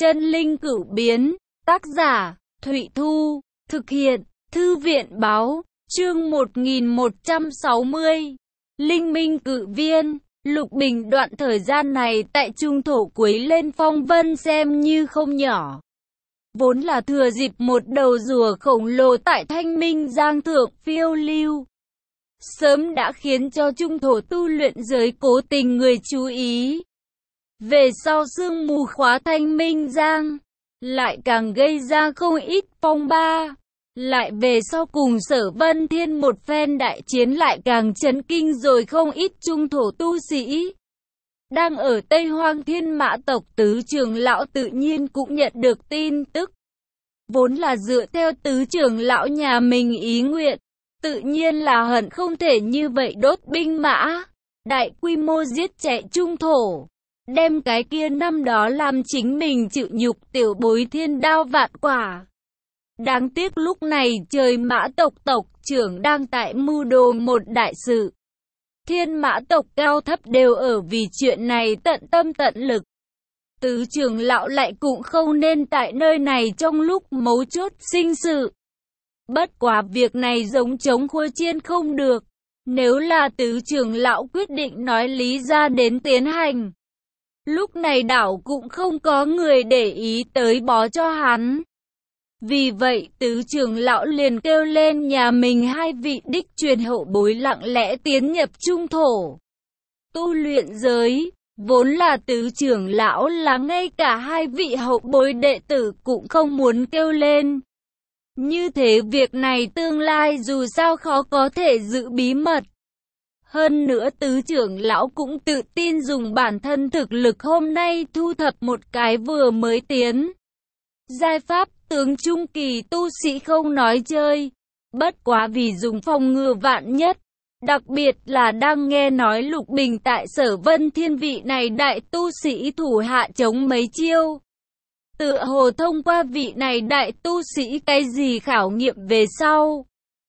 Chân linh cửu biến, tác giả, Thụy Thu, thực hiện, Thư viện báo, chương 1160. Linh minh cự viên, Lục Bình đoạn thời gian này tại trung thổ quấy lên phong vân xem như không nhỏ. Vốn là thừa dịp một đầu rùa khổng lồ tại Thanh Minh Giang thượng phiêu lưu. Sớm đã khiến cho trung thổ tu luyện giới cố tình người chú ý. Về sau sương mù khóa Thanh Minh Giang, lại càng gây ra không ít phong ba. Lại về sau cùng Sở Vân Thiên một phen đại chiến lại càng chấn kinh rồi không ít trung thổ tu sĩ. Đang ở Tây Hoang Thiên Mã tộc tứ trưởng lão tự nhiên cũng nhận được tin tức. Vốn là dựa theo tứ trưởng lão nhà mình ý nguyện, tự nhiên là hận không thể như vậy đốt binh mã, đại quy mô giết chạy trung thổ. Đem cái kia năm đó làm chính mình chịu nhục tiểu bối thiên đao vạn quả. Đáng tiếc lúc này trời Mã tộc tộc trưởng đang tại mưu đồ một đại sự. Thiên Mã tộc cao thấp đều ở vì chuyện này tận tâm tận lực. Tứ trưởng lão lại cũng không nên tại nơi này trong lúc mấu chốt sinh sự. Bất quá việc này giống chống khua chiên không được. Nếu là tứ trưởng lão quyết định nói lý ra đến tiến hành, lúc này đảo cũng không có người để ý tới bó cho hắn. Vì vậy tứ trưởng lão liền kêu lên nhà mình hai vị đích truyền hậu bối lặng lẽ tiến nhập trung thổ. Tu luyện giới, vốn là tứ trưởng lão là ngay cả hai vị hậu bối đệ tử cũng không muốn kêu lên. Như thế việc này tương lai dù sao khó có thể giữ bí mật. Hơn nữa tứ trưởng lão cũng tự tin dùng bản thân thực lực hôm nay thu thập một cái vừa mới tiến giai pháp tướng trung kỳ tu sĩ không nói chơi. Bất quá vì dùng phòng ngừa vạn nhất, đặc biệt là đang nghe nói Lục Bình tại Sở Vân Thiên vị này đại tu sĩ thủ hạ chống mấy chiêu. Tựa hồ thông qua vị này đại tu sĩ cái gì khảo nghiệm về sau.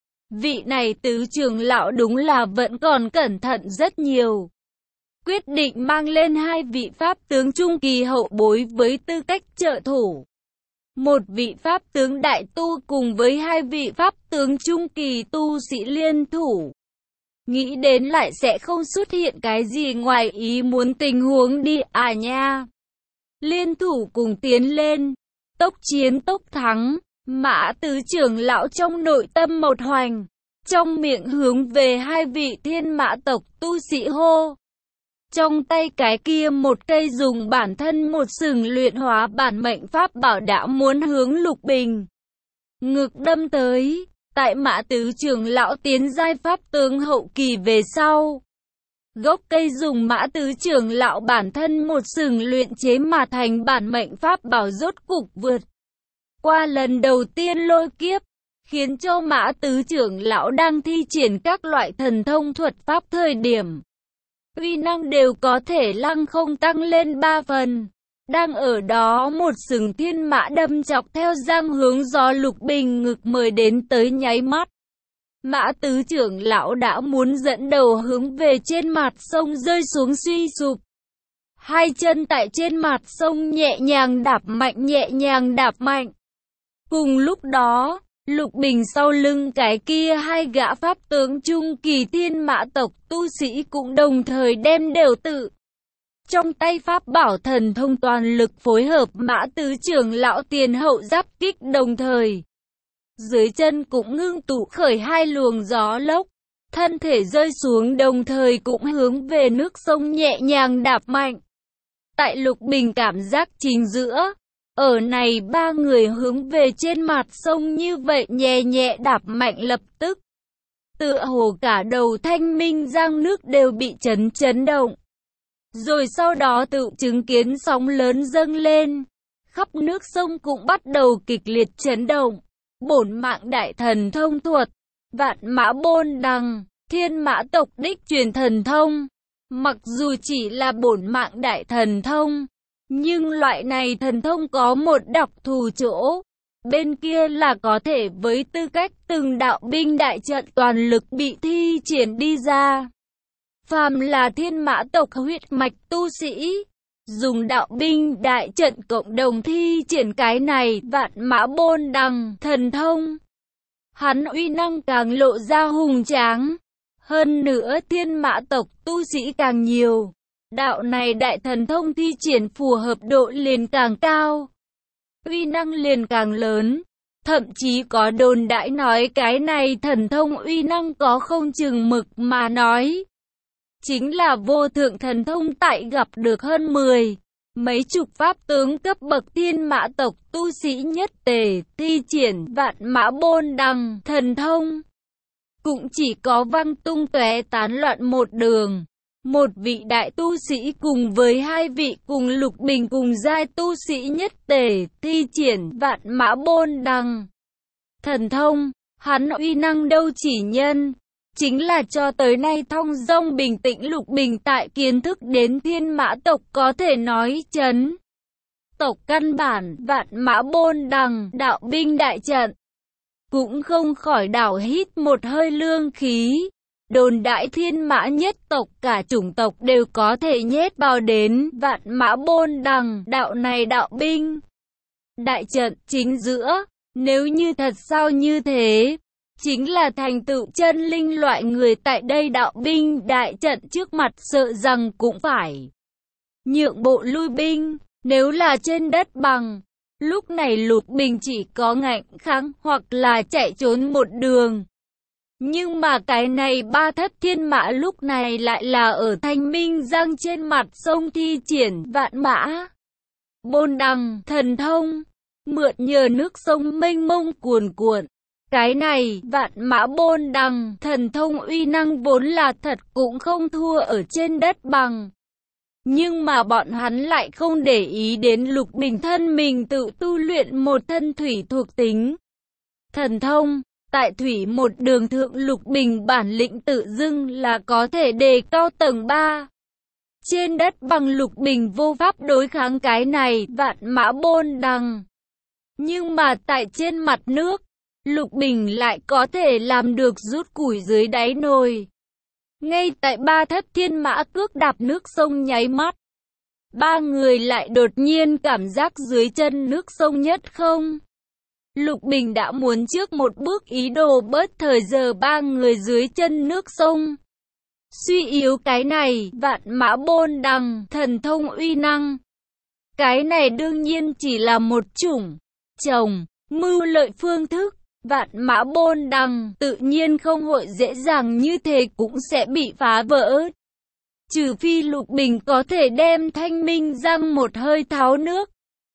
Vị này tứ trưởng lão đúng là vẫn còn cẩn thận rất nhiều. Quyết định mang lên hai vị pháp tướng trung kỳ hậu bối với tư cách trợ thủ. Một vị pháp tướng đại tu cùng với hai vị pháp tướng trung kỳ tu sĩ liên thủ. Nghĩ đến lại sẽ không xuất hiện cái gì ngoài ý muốn tình huống đi à nha. Liên thủ cùng tiến lên, tốc chiến tốc thắng. Mã tứ trưởng lão trong nội tâm một hoành, trong miệng hướng về hai vị Thiên Mã tộc tu sĩ hô. Trong tay cái kia một cây dùng bản thân một sừng luyện hóa bản mệnh pháp bảo đã muốn hướng Lục Bình ngực đâm tới. Tại Mã tứ trưởng lão tiến giai pháp tướng hậu kỳ về sau, gốc cây dùng Mã tứ trưởng lão bản thân một sừng luyện chế mà thành bản mệnh pháp bảo rốt cục vượt qua lần đầu tiên lôi kiếp, khiến cho Mã tứ trưởng lão đang thi triển các loại thần thông thuật pháp thời điểm uy năng đều có thể lăng không tăng lên 3 phần. Đang ở đó một sừng thiên mã đâm chọc theo giang hướng gió Lục Bình ngực mời đến tới nháy mắt. Mã tứ trưởng lão đã muốn dẫn đầu hướng về trên mặt sông rơi xuống suy sụp. Hai chân tại trên mặt sông nhẹ nhàng đạp mạnh. Cùng lúc đó, Lục Bình sau lưng cái kia hai gã pháp tướng trung kỳ Thiên Mã tộc tu sĩ cũng đồng thời đem đều tự trong tay pháp bảo thần thông toàn lực phối hợp Mã tứ trưởng lão tiền hậu giáp kích đồng thời. Dưới chân cũng ngưng tụ khởi hai luồng gió lốc, thân thể rơi xuống đồng thời cũng hướng về nước sông nhẹ nhàng đạp mạnh. Tại Lục Bình cảm giác chính giữa, ở này ba người hướng về trên mặt sông như vậy nhẹ nhẹ đạp mạnh lập tức. Tựa hồ cả đầu Thanh Minh Giang nước đều bị chấn động. Rồi sau đó tự chứng kiến sóng lớn dâng lên. Khắp nước sông cũng bắt đầu kịch liệt chấn động. Bổn mạng đại thần thông thuật, Vạn Mã Bôn Đằng, Thiên Mã tộc đích truyền thần thông. Mặc dù chỉ là bổn mạng đại thần thông, nhưng loại này thần thông có một đặc thù chỗ. Bên kia là có thể với tư cách từng đạo binh đại trận toàn lực bị thi triển đi ra. Phàm là Thiên Mã tộc huyết mạch tu sĩ, dùng đạo binh đại trận cộng đồng thi triển cái này vạn mã bôn đằng thần thông. Hắn uy năng càng lộ ra hùng tráng. Hơn nữa thiên mã tộc tu sĩ càng nhiều. Đạo này đại thần thông thi triển phù hợp độ liền càng cao. Uy năng liền càng lớn. Thậm chí có đồn đãi nói cái này thần thông uy năng có không chừng mực mà nói. Chính là vô thượng thần thông tại gặp được hơn 10, mấy chục pháp tướng cấp bậc thiên mã tộc tu sĩ nhất tề thi triển vạn mã bôn đằng thần thông. Cũng chỉ có văng tung tóe tán loạn một đường. Một vị đại tu sĩ cùng với hai vị cùng lục bình cùng giai tu sĩ nhất tề thi triển vạn mã bôn đằng thần thông. Hắn uy năng đâu chỉ nhân. Chính là cho tới nay thong dong bình tĩnh lục bình tại kiến thức đến thiên mã tộc có thể nói chấn tộc căn bản vạn mã bôn đằng đạo binh đại trận. Cũng không khỏi đảo hít một hơi lương khí. Đồn đại thiên mã nhất tộc cả chủng tộc đều có thể nhét vào đến vạn mã bôn đằng đạo này đạo binh đại trận chính giữa. Nếu như thật sao như thế, chính là thành tựu chân linh loại người tại đây đạo binh đại trận trước mặt sợ rằng cũng phải nhượng bộ lui binh. Nếu là trên đất bằng, lúc này lục bình chỉ có ngạnh kháng hoặc là chạy trốn một đường. Nhưng mà cái này ba thất thiên mã lúc này lại là ở Thanh Minh Giang trên mặt sông thi triển vạn mã bôn đằng thần thông, mượn nhờ nước sông mênh mông cuồn cuộn. Cái này vạn mã bôn đằng thần thông uy năng vốn là thật cũng không thua ở trên đất bằng. Nhưng mà bọn hắn lại không để ý đến lục bình thân mình tự tu luyện một thân thủy thuộc tính thần thông. Tại thủy một đường thượng lục bình bản lĩnh tự dưng là có thể đề cao tầng 3. Trên đất bằng lục bình vô pháp đối kháng cái này vạn mã bôn đằng. Nhưng mà tại trên mặt nước, lục bình lại có thể làm được rút củi dưới đáy nồi. Ngay tại ba thất thiên mã cước đạp nước sông nháy mắt, ba người lại đột nhiên cảm giác dưới chân nước sông nhất không. Lục bình đã muốn trước một bước ý đồ bớt thời giờ ba người dưới chân nước sông. Suy yếu cái này vạn mã bôn đằng thần thông uy năng. Cái này đương nhiên chỉ là một chủng trồng mưu lợi phương thức. Vạn mã bôn đằng tự nhiên không hội dễ dàng như thế cũng sẽ bị phá vỡ. Trừ phi lục bình có thể đem Thanh Minh Giang một hơi tháo nước.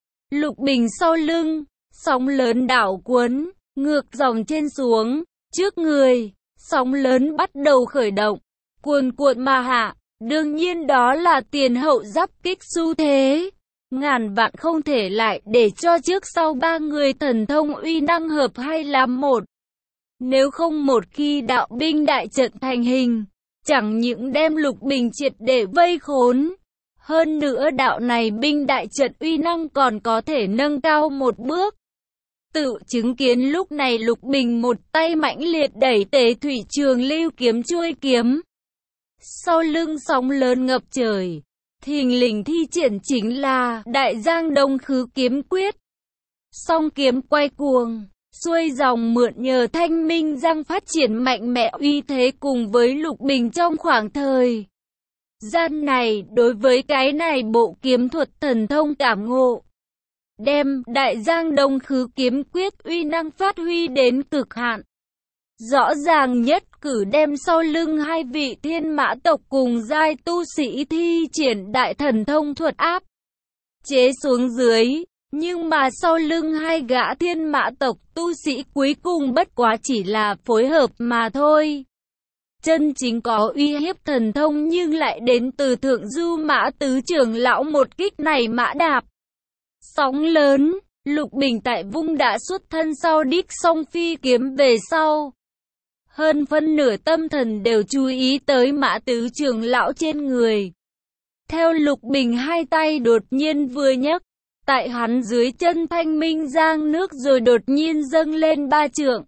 Lục bình sau lưng, sóng lớn đảo cuốn, ngược dòng trên xuống, trước người, sóng lớn bắt đầu khởi động, cuồn cuộn mà hạ, đương nhiên đó là tiền hậu giáp kích xu thế. Ngàn vạn không thể lại để cho trước sau ba người thần thông uy năng hợp hay làm một. Nếu không một khi đạo binh đại trận thành hình, chẳng những đem lục bình triệt để vây khốn. Hơn nữa đạo này binh đại trận uy năng còn có thể nâng cao một bước. Tự chứng kiến lúc này lục bình một tay mãnh liệt đẩy Tề Thủy Trường Lưu kiếm chuôi kiếm. Sau lưng sóng lớn ngập trời. Thình lình thi triển chính là Đại Giang Đông Khứ Kiếm Quyết. Song kiếm quay cuồng, xuôi dòng mượn nhờ Thanh Minh Giang phát triển mạnh mẽ uy thế cùng với lục bình trong khoảng thời gian này đối với cái này bộ kiếm thuật thần thông cảm ngộ. Đem Đại Giang Đông Khứ Kiếm Quyết uy năng phát huy đến cực hạn. Rõ ràng nhất cử đem sau lưng hai vị thiên mã tộc cùng giai tu sĩ thi triển đại thần thông thuật áp chế xuống dưới. Nhưng mà sau lưng hai gã thiên mã tộc tu sĩ cuối cùng bất quá chỉ là phối hợp mà thôi. Chân chính có uy hiếp thần thông nhưng lại đến từ Thượng Du Mã Tứ trưởng lão một kích này mã đạp sóng lớn. Lục bình tại vung đã xuất thân sau đích song phi kiếm về sau. Hơn phân nửa tâm thần đều chú ý tới Mã Tứ trưởng lão trên người. Theo lục bình hai tay đột nhiên vừa nhấc, tại hắn dưới chân Thanh Minh Giang nước rồi đột nhiên dâng lên 3 trượng.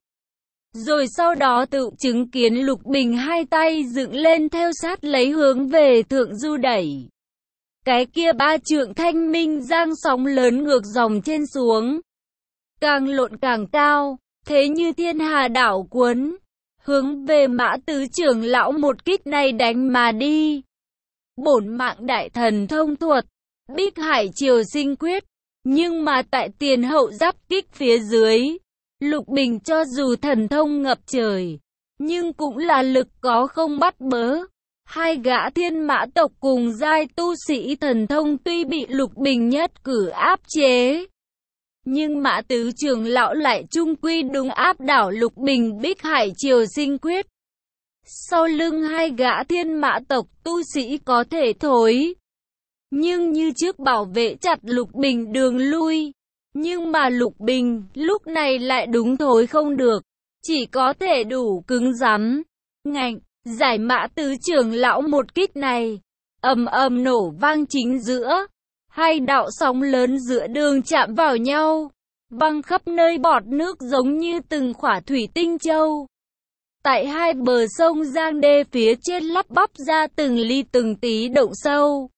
Rồi sau đó tự chứng kiến lục bình hai tay dựng lên theo sát lấy hướng về Thượng Du đẩy. Cái kia 3 trượng thanh minh giang sóng lớn ngược dòng trên xuống, càng lộn càng cao, thế như thiên hà đảo cuốn, hướng về Mã Tứ trưởng lão một kích này đánh mà đi. Bổn mạng đại thần thông thuật, Bích Hải Triều Sinh Quyết, nhưng mà tại tiền hậu giáp kích phía dưới, Lục Bình cho dù thần thông ngập trời, nhưng cũng là lực có không bắt bớ. Hai gã thiên mã tộc cùng giai tu sĩ thần thông tuy bị Lục Bình nhất cử áp chế, nhưng Mã Tứ trưởng lão lại chung quy đúng áp đảo Lục Bình Bích Hải Triều Sinh Quyết. Sau lưng hai gã thiên mã tộc tu sĩ có thể thối, nhưng như trước bảo vệ chặt Lục Bình đường lui. Nhưng mà Lục Bình lúc này lại đúng thối không được, chỉ có thể đủ cứng rắn. Ngạnh, giải Mã Tứ trưởng lão một kích này, ầm ầm nổ vang chính giữa. Hai đạo sóng lớn giữa đường chạm vào nhau, văng khắp nơi bọt nước giống như từng khỏa thủy tinh châu. Tại hai bờ sông Giang Đê phía trên lắp bắp ra từng ly từng tí động sâu.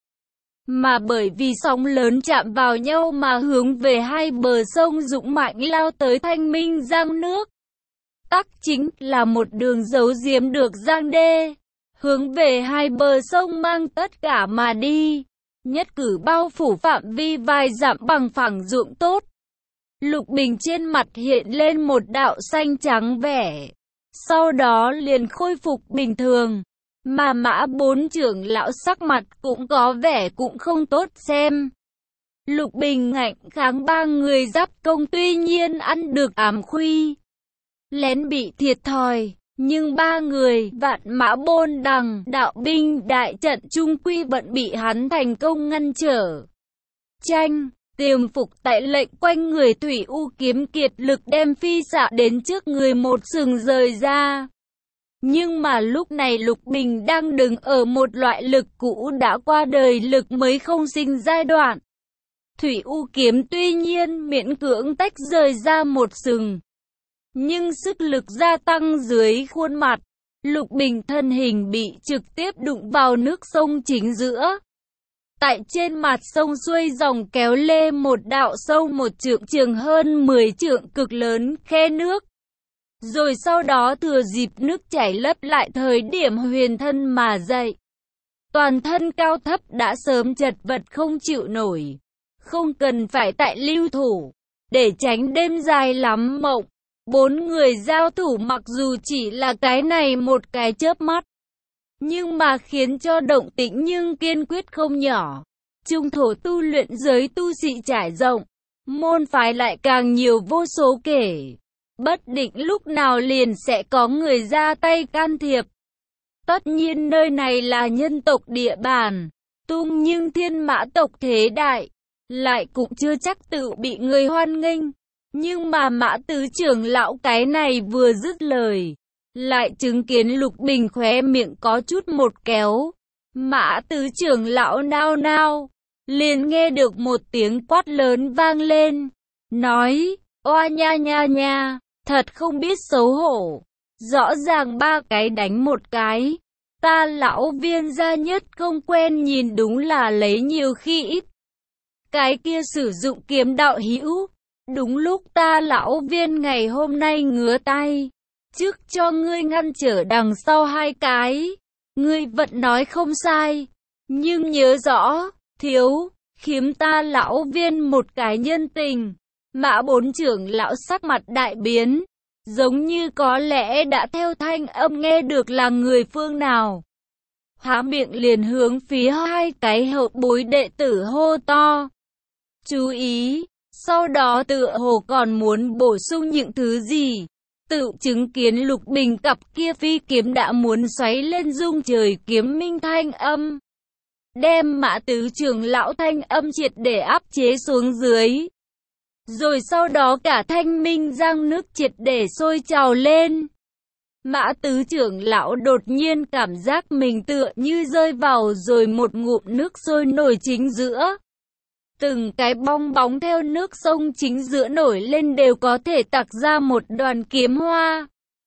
Mà bởi vì sóng lớn chạm vào nhau mà hướng về hai bờ sông dũng mạnh lao tới thanh minh giang nước. Tắc chính là một đường giấu giếm được Giang Đê, hướng về hai bờ sông mang tất cả mà đi. Nhất cử bao phủ phạm vi vài dặm bằng phẳng ruộng tốt. Lục Bình trên mặt hiện lên một đạo xanh trắng vẻ, sau đó liền khôi phục bình thường. Mà Mã Bốn trưởng lão sắc mặt cũng có vẻ cũng không tốt xem. Lục Bình ngạnh kháng ba người giáp công tuy nhiên ăn được ám khuy, lén bị thiệt thòi, nhưng ba người Vạn Mã Bôn Đằng đạo binh đại trận chung quy vẫn bị hắn thành công ngăn trở. Tranh, tiềm phục tại lệnh quanh người Thủy U kiếm kiệt lực đem phi xạ đến trước người một sừng rời ra. Nhưng mà lúc này Lục Bình đang đứng ở một loại lực cũ đã qua đời lực mới không sinh giai đoạn. Thủy U kiếm tuy nhiên miễn cưỡng tách rời ra một sừng, nhưng sức lực gia tăng dưới khuôn mặt, Lục Bình thân hình bị trực tiếp đụng vào nước sông chính giữa. Tại trên mặt sông xuôi dòng kéo lê một đạo sâu một trượng trường hơn 10 trượng cực lớn khe nước. Rồi sau đó thừa dịp nước chảy lấp lại thời điểm huyền thân mà dậy. Toàn thân cao thấp đã sớm chật vật không chịu nổi, không cần phải tại lưu thủ, để tránh đêm dài lắm mộng. Bốn người giao thủ mặc dù chỉ là cái này một cái chớp mắt, nhưng mà khiến cho động tĩnh nhưng kiên quyết không nhỏ. Trung thổ tu luyện giới tu sĩ trải rộng, môn phái lại càng nhiều vô số kể. Bất định lúc nào liền sẽ có người ra tay can thiệp. Tất nhiên nơi này là nhân tộc địa bàn, tung nhưng thiên mã tộc thế đại, lại cũng chưa chắc tự bị người hoan nghênh. Nhưng mà Mã Tứ trưởng lão cái này vừa dứt lời, lại chứng kiến Lục Bình khóe miệng có chút một kéo. Mã Tứ trưởng lão nao nao, liền nghe được một tiếng quát lớn vang lên, nói, oa nha nha nha, thật không biết xấu hổ, rõ ràng ba cái đánh một cái, ta lão Viên gia nhất không quen nhìn đúng là lấy nhiều khi ít. Cái kia sử dụng kiếm đạo hữu, đúng lúc ta lão Viên ngày hôm nay ngứa tay, trước cho ngươi ngăn trở đằng sau hai cái, ngươi vẫn nói không sai, nhưng nhớ rõ, thiếu, khiếm ta lão Viên một cái nhân tình. Mã Bốn trưởng lão sắc mặt đại biến, giống như có lẽ đã theo thanh âm nghe được là người phương nào. Há miệng liền hướng phía hai cái hậu bối đệ tử hô to. Chú ý, sau đó tựa hồ còn muốn bổ sung những thứ gì. Tự chứng kiến Lục Bình cặp kia phi kiếm đã muốn xoáy lên rung trời kiếm minh thanh âm, đem Mã Tứ trưởng lão thanh âm triệt để áp chế xuống dưới. Rồi sau đó cả thanh minh giang nước triệt để sôi trào lên. Mã Tứ trưởng lão đột nhiên cảm giác mình tựa như rơi vào rồi một ngụm nước sôi nổi chính giữa. Từng cái bong bóng theo nước sông chính giữa nổi lên đều có thể tặc ra một đoàn kiếm hoa.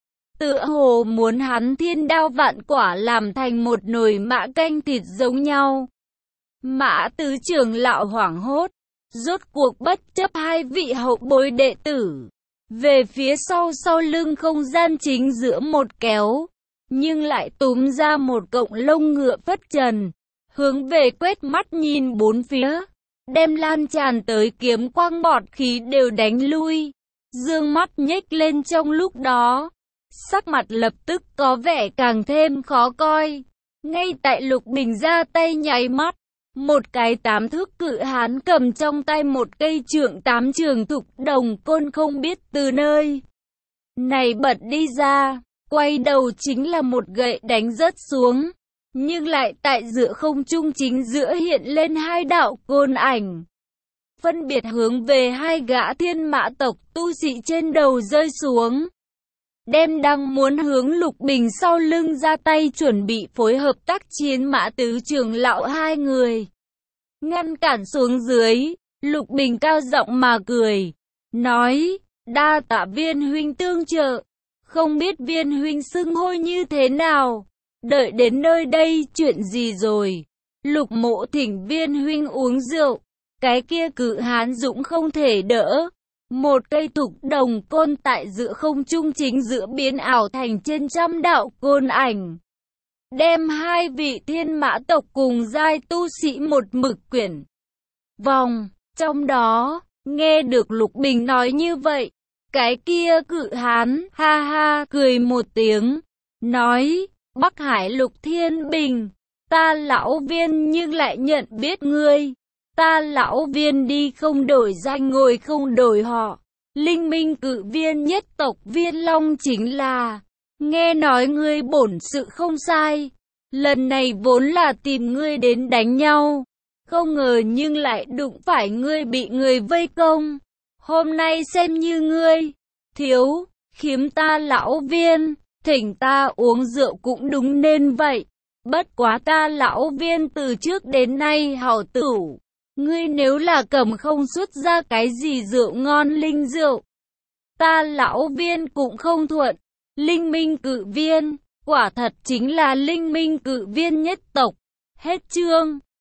Tựa hồ muốn hắn thiên đao vạn quả làm thành một nồi mã canh thịt giống nhau. Mã tứ trưởng lão hoảng hốt, rốt cuộc bất chấp hai vị hậu bối đệ tử. Về phía sau lưng không gian chính giữa một kéo, nhưng lại túm ra một cọng lông ngựa phất trần, hướng về quét mắt nhìn bốn phía, đem lan tràn tới kiếm quang bọt khí đều đánh lui. Dương mắt nhếch lên trong lúc đó, sắc mặt lập tức có vẻ càng thêm khó coi. Ngay tại Lục Bình ra tay nháy mắt, một cái 8 thước cự hán cầm trong tay một cây trượng 8 trường thục đồng côn không biết từ nơi này bật đi ra, quay đầu chính là một gậy đánh rớt xuống, nhưng lại tại giữa không trung chính giữa hiện lên hai đạo côn ảnh, phân biệt hướng về hai gã thiên mã tộc tu sĩ trên đầu rơi xuống. Đem đang muốn hướng Lục Bình sau lưng ra tay chuẩn bị phối hợp tác chiến Mã tứ trưởng lão hai người ngăn cản xuống dưới. Lục Bình cao giọng mà cười, nói, đa tạ Viên huynh tương trợ, không biết Viên huynh xưng hô như thế nào, đợi đến nơi đây chuyện gì rồi. Lục mộ thỉnh Viên huynh uống rượu. Cái kia cự hán dũng không thể đỡ, một cây thục đồng côn tại giữa không trung chính giữa biến ảo thành trên trăm đạo côn ảnh, đem hai vị thiên mã tộc cùng giai tu sĩ một mực quyển vòng. Trong đó, nghe được Lục Bình nói như vậy, cái kia cự hán ha ha cười một tiếng, nói, Bắc Hải Lục Thiên Bình, ta lão Viên nhưng lại nhận biết ngươi. Ta lão Viên đi không đổi danh ngồi không đổi họ, Linh Minh Cự Viên nhất tộc Viên Long chính là. Nghe nói ngươi bổn sự không sai, lần này vốn là tìm ngươi đến đánh nhau, không ngờ nhưng lại đụng phải ngươi bị người vây công. Hôm nay xem như ngươi thiếu khiếm ta lão Viên, thỉnh ta uống rượu cũng đúng nên vậy. Bất quá ta lão Viên từ trước đến nay hảo tử, ngươi nếu là cầm không xuất ra cái gì rượu ngon linh rượu, ta lão Viên cũng không thuận. Linh Minh Cự Viên, quả thật chính là Linh Minh Cự Viên nhất tộc. Hết chương.